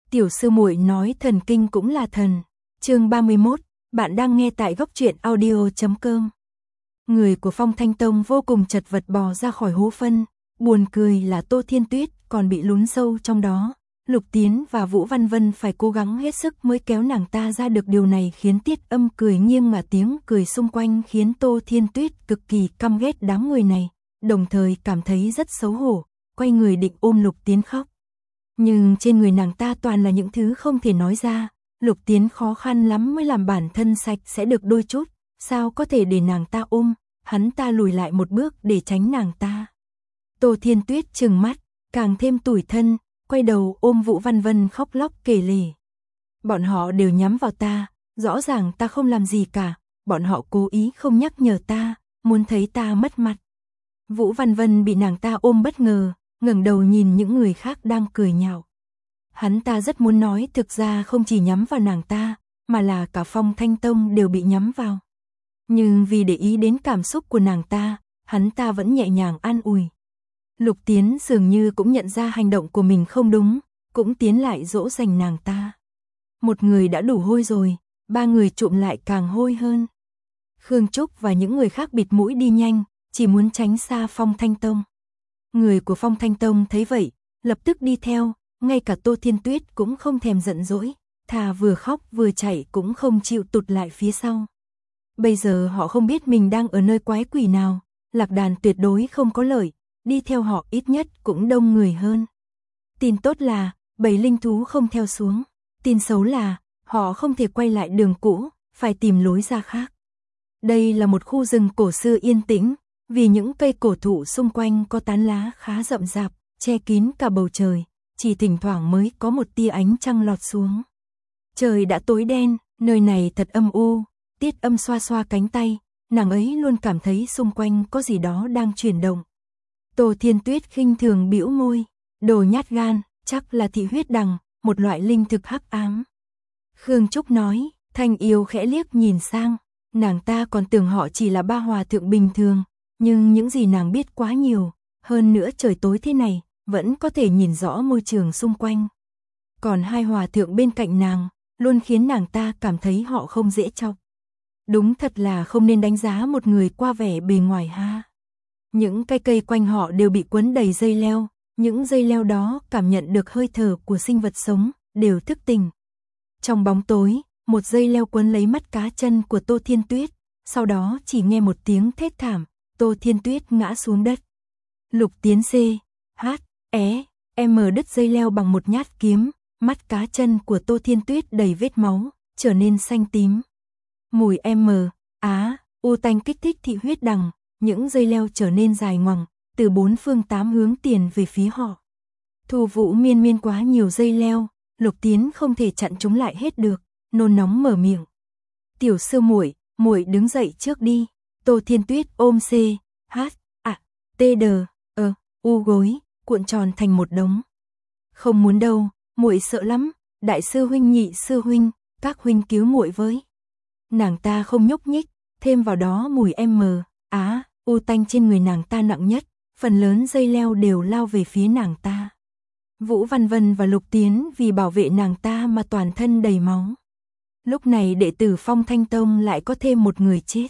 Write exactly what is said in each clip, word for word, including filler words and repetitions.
Tiểu sư muội nói thần kinh cũng là thần. Chương ba mươi mốt, bạn đang nghe tại góc truyện audio chấm com. Người của Phong Thanh Tông vô cùng chật vật bò ra khỏi hố phân, buồn cười là Tô Thiên Tuyết còn bị lún sâu trong đó. Lục Tiến và Vũ Văn Vân phải cố gắng hết sức mới kéo nàng ta ra được, điều này khiến Tiết Âm cười nghiêng mà tiếng cười xung quanh khiến Tô Thiên Tuyết cực kỳ căm ghét đám người này, đồng thời cảm thấy rất xấu hổ, quay người định ôm Lục Tiến khóc. Nhưng trên người nàng ta toàn là những thứ không thể nói ra, Lục Tiến khó khăn lắm mới làm bản thân sạch sẽ được đôi chút, sao có thể để nàng ta ôm, hắn ta lùi lại một bước để tránh nàng ta. Tô Thiên Tuyết trừng mắt, càng thêm tủi thân, quay đầu ôm Vũ Văn Vân khóc lóc kể lể. Bọn họ đều nhắm vào ta, rõ ràng ta không làm gì cả, bọn họ cố ý không nhắc nhở ta, muốn thấy ta mất mặt. Vũ Văn Vân bị nàng ta ôm bất ngờ, ngẩng đầu nhìn những người khác đang cười nhạo. Hắn ta rất muốn nói thực ra không chỉ nhắm vào nàng ta, mà là cả Phong Thanh Tông đều bị nhắm vào. Nhưng vì để ý đến cảm xúc của nàng ta, hắn ta vẫn nhẹ nhàng an ủi. Lục Tiến dường như cũng nhận ra hành động của mình không đúng, cũng tiến lại dỗ dành nàng ta. Một người đã đủ hôi rồi, ba người trụm lại càng hôi hơn. Khương Trúc và những người khác bịt mũi đi nhanh, chỉ muốn tránh xa Phong Thanh Tông. Người của Phong Thanh Tông thấy vậy, lập tức đi theo, ngay cả Tô Thiên Tuyết cũng không thèm giận dỗi, thà vừa khóc vừa chạy cũng không chịu tụt lại phía sau. Bây giờ họ không biết mình đang ở nơi quái quỷ nào, lạc đàn tuyệt đối không có lợi, đi theo họ ít nhất cũng đông người hơn. Tin tốt là, bầy linh thú không theo xuống, tin xấu là, họ không thể quay lại đường cũ, phải tìm lối ra khác. Đây là một khu rừng cổ xưa yên tĩnh, vì những cây cổ thụ xung quanh có tán lá khá rậm rạp, che kín cả bầu trời, chỉ thỉnh thoảng mới có một tia ánh trăng lọt xuống. Trời đã tối đen, nơi này thật âm u, Tiết Âm xoa xoa cánh tay, nàng ấy luôn cảm thấy xung quanh có gì đó đang chuyển động. Tô Thiên Tuyết khinh thường bĩu môi, đồ nhát gan, chắc là thị huyết đằng, một loại linh thực hắc ám. Khương Trúc nói, Thanh Yêu khẽ liếc nhìn sang, nàng ta còn tưởng họ chỉ là ba hòa thượng bình thường, nhưng những gì nàng biết quá nhiều, hơn nữa trời tối thế này, vẫn có thể nhìn rõ môi trường xung quanh. Còn hai hòa thượng bên cạnh nàng, luôn khiến nàng ta cảm thấy họ không dễ chọc. Đúng thật là không nên đánh giá một người qua vẻ bề ngoài ha. Những cây cây quanh họ đều bị quấn đầy dây leo, những dây leo đó cảm nhận được hơi thở của sinh vật sống, đều thức tỉnh. Trong bóng tối, một dây leo quấn lấy mắt cá chân của Tô Thiên Tuyết, sau đó chỉ nghe một tiếng thét thảm, Tô Thiên Tuyết ngã xuống đất. Lục Tiến C, H, É, M đứt dây leo bằng một nhát kiếm, mắt cá chân của Tô Thiên Tuyết đầy vết máu, trở nên xanh tím. Mùi M, Á, U tanh kích thích thị huyết đằng, những dây leo trở nên dài ngoằng, từ bốn phương tám hướng tiền về phía họ. Thu Vũ miên miên quá nhiều dây leo, Lục Tiến không thể chặn chúng lại hết được, nôn nóng mở miệng. Tiểu sư muội, muội đứng dậy trước đi. Tô Thiên Tuyết ôm C, H, A, T D, ơ, U gối, cuộn tròn thành một đống. Không muốn đâu, muội sợ lắm, đại sư huynh nhị sư huynh, các huynh cứu muội với. Nàng ta không nhúc nhích, thêm vào đó mùi M, Á, U tanh trên người nàng ta nặng nhất, phần lớn dây leo đều lao về phía nàng ta. Vũ Văn Vân và Lục Tiến vì bảo vệ nàng ta mà toàn thân đầy máu. Lúc này đệ tử Phong Thanh Tông lại có thêm một người chết.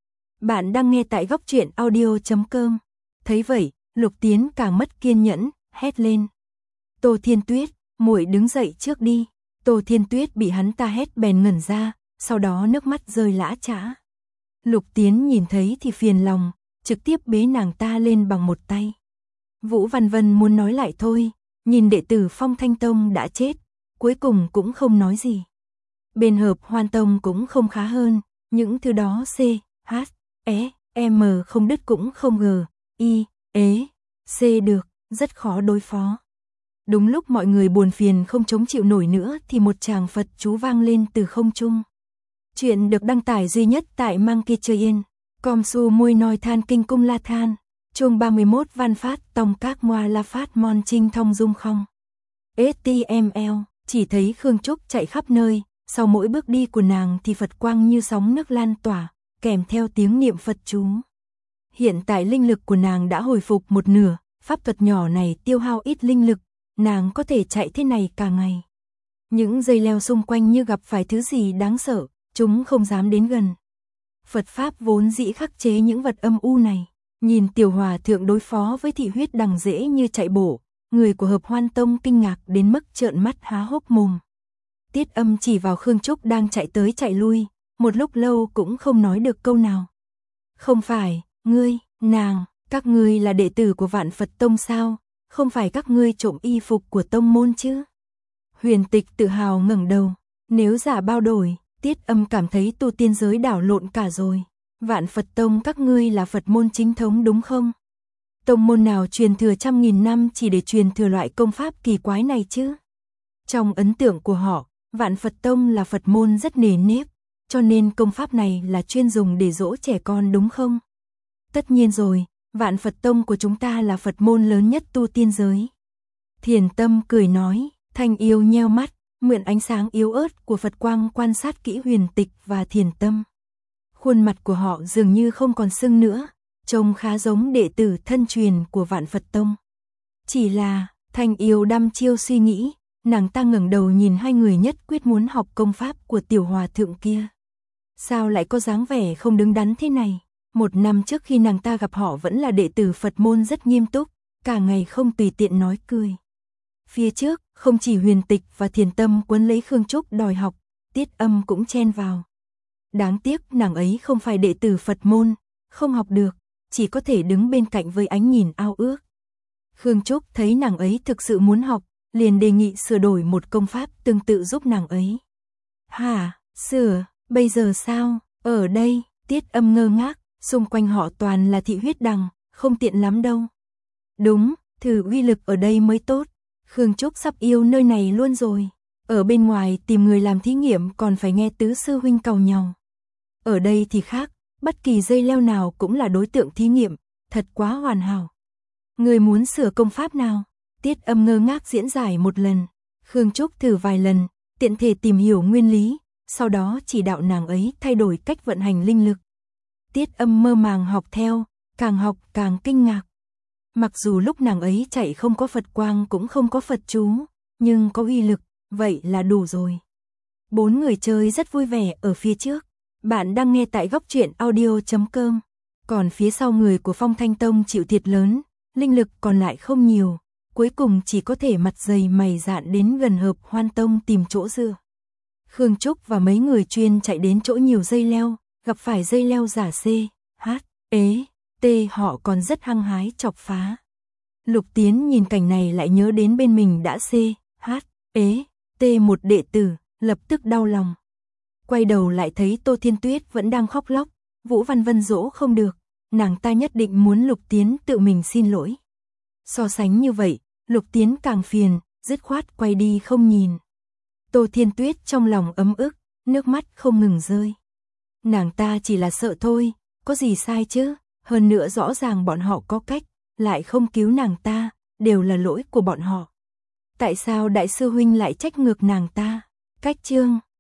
Bạn đang nghe tại góc truyện audio chấm com. Thấy vậy, Lục Tiến càng mất kiên nhẫn, hét lên. Tô Thiên Tuyết, muội đứng dậy trước đi. Tô Thiên Tuyết bị hắn ta hét bèn ngẩn ra, sau đó nước mắt rơi lã chã. Lục Tiến nhìn thấy thì phiền lòng, trực tiếp bế nàng ta lên bằng một tay. Vũ Văn Vân muốn nói lại thôi, nhìn đệ tử Phong Thanh Tông đã chết, cuối cùng cũng không nói gì. Bên Hợp Hoan Tông cũng không khá hơn, những thứ đó C, H, E, M không đứt cũng không G, I, ế, C được, rất khó đối phó. Đúng lúc mọi người buồn phiền không chống chịu nổi nữa thì một tràng Phật chú vang lên từ không trung. Chuyện được đăng tải duy nhất tại Monkey Train, com su mui noi than kinh cung la than, chương ba mươi mốt văn phát tông các moa la phát mon trinh thông dung không. ét tê em lờ, chỉ thấy Khương Trúc chạy khắp nơi, sau mỗi bước đi của nàng thì Phật quang như sóng nước lan tỏa, kèm theo tiếng niệm Phật chú. Hiện tại linh lực của nàng đã hồi phục một nửa, pháp thuật nhỏ này tiêu hao ít linh lực, nàng có thể chạy thế này cả ngày. Những dây leo xung quanh như gặp phải thứ gì đáng sợ, chúng không dám đến gần. Phật Pháp vốn dĩ khắc chế những vật âm u này. Nhìn Tiểu Hòa Thượng đối phó với thị huyết đằng dễ như chạy bổ, người của Hợp Hoan Tông kinh ngạc đến mức trợn mắt há hốc mồm. Tiết Âm chỉ vào Khương Trúc đang chạy tới chạy lui, một lúc lâu cũng không nói được câu nào. Không phải, ngươi, nàng, các ngươi là đệ tử của Vạn Phật Tông sao? Không phải các ngươi trộm y phục của tông môn chứ? Huyền Tịch tự hào ngẩng đầu, nếu giả bao đổi, Tiết Âm cảm thấy tu tiên giới đảo lộn cả rồi. Vạn Phật Tông các ngươi là Phật môn chính thống đúng không? Tông môn nào truyền thừa trăm nghìn năm chỉ để truyền thừa loại công pháp kỳ quái này chứ? Trong ấn tượng của họ, Vạn Phật Tông là Phật môn rất nề nếp, cho nên công pháp này là chuyên dùng để dỗ trẻ con đúng không? Tất nhiên rồi, Vạn Phật Tông của chúng ta là Phật môn lớn nhất tu tiên giới. Thiền Tâm cười nói, Thanh Yêu nheo mắt, mượn ánh sáng yếu ớt của Phật quang quan sát kỹ Huyền Tịch và Thiền Tâm. Khuôn mặt của họ dường như không còn sưng nữa, trông khá giống đệ tử thân truyền của Vạn Phật Tông. Chỉ là, Thanh Yêu đăm chiêu suy nghĩ, nàng ta ngẩng đầu nhìn hai người nhất quyết muốn học công pháp của Tiểu Hòa Thượng kia. Sao lại có dáng vẻ không đứng đắn thế này? Một năm trước khi nàng ta gặp họ vẫn là đệ tử Phật môn rất nghiêm túc, cả ngày không tùy tiện nói cười. Phía trước, không chỉ Huyền Tịch và Thiền Tâm quấn lấy Khương Trúc đòi học, Tiết Âm cũng chen vào. Đáng tiếc nàng ấy không phải đệ tử Phật môn, không học được, chỉ có thể đứng bên cạnh với ánh nhìn ao ước. Khương Trúc thấy nàng ấy thực sự muốn học, liền đề nghị sửa đổi một công pháp tương tự giúp nàng ấy. Hả, sửa, bây giờ sao, ở đây, Tiết Âm ngơ ngác, xung quanh họ toàn là thị huyết đằng, không tiện lắm đâu. Đúng, thử uy lực ở đây mới tốt, Khương Trúc sắp yêu nơi này luôn rồi. Ở bên ngoài tìm người làm thí nghiệm còn phải nghe tứ sư huynh càu nhàu. Ở đây thì khác, bất kỳ dây leo nào cũng là đối tượng thí nghiệm, thật quá hoàn hảo. Người muốn sửa công pháp nào? Tiết Âm ngơ ngác diễn giải một lần, Khương Trúc thử vài lần, tiện thể tìm hiểu nguyên lý, sau đó chỉ đạo nàng ấy thay đổi cách vận hành linh lực. Tiết Âm mơ màng học theo, càng học càng kinh ngạc. Mặc dù lúc nàng ấy chạy không có Phật quang cũng không có Phật chú, nhưng có uy lực, vậy là đủ rồi. Bốn người chơi rất vui vẻ ở phía trước. Bạn đang nghe tại góc truyện audio chấm com. Còn phía sau người của Phong Thanh Tông chịu thiệt lớn, linh lực còn lại không nhiều, cuối cùng chỉ có thể mặt dày mày dạn đến gần Hợp Hoan Tông tìm chỗ dựa. Khương Trúc và mấy người chuyên chạy đến chỗ nhiều dây leo, gặp phải dây leo giả C, H, ế, T họ còn rất hăng hái chọc phá. Lục Tiến nhìn cảnh này lại nhớ đến bên mình đã C, H, ế, T một đệ tử, lập tức đau lòng. Quay đầu lại thấy Tô Thiên Tuyết vẫn đang khóc lóc, Vũ Văn Vân dỗ không được, nàng ta nhất định muốn Lục Tiến tự mình xin lỗi. So sánh như vậy, Lục Tiến càng phiền, dứt khoát quay đi không nhìn. Tô Thiên Tuyết trong lòng ấm ức, nước mắt không ngừng rơi. Nàng ta chỉ là sợ thôi, có gì sai chứ, hơn nữa rõ ràng bọn họ có cách, lại không cứu nàng ta, đều là lỗi của bọn họ. Tại sao đại sư huynh lại trách ngược nàng ta? Cách chương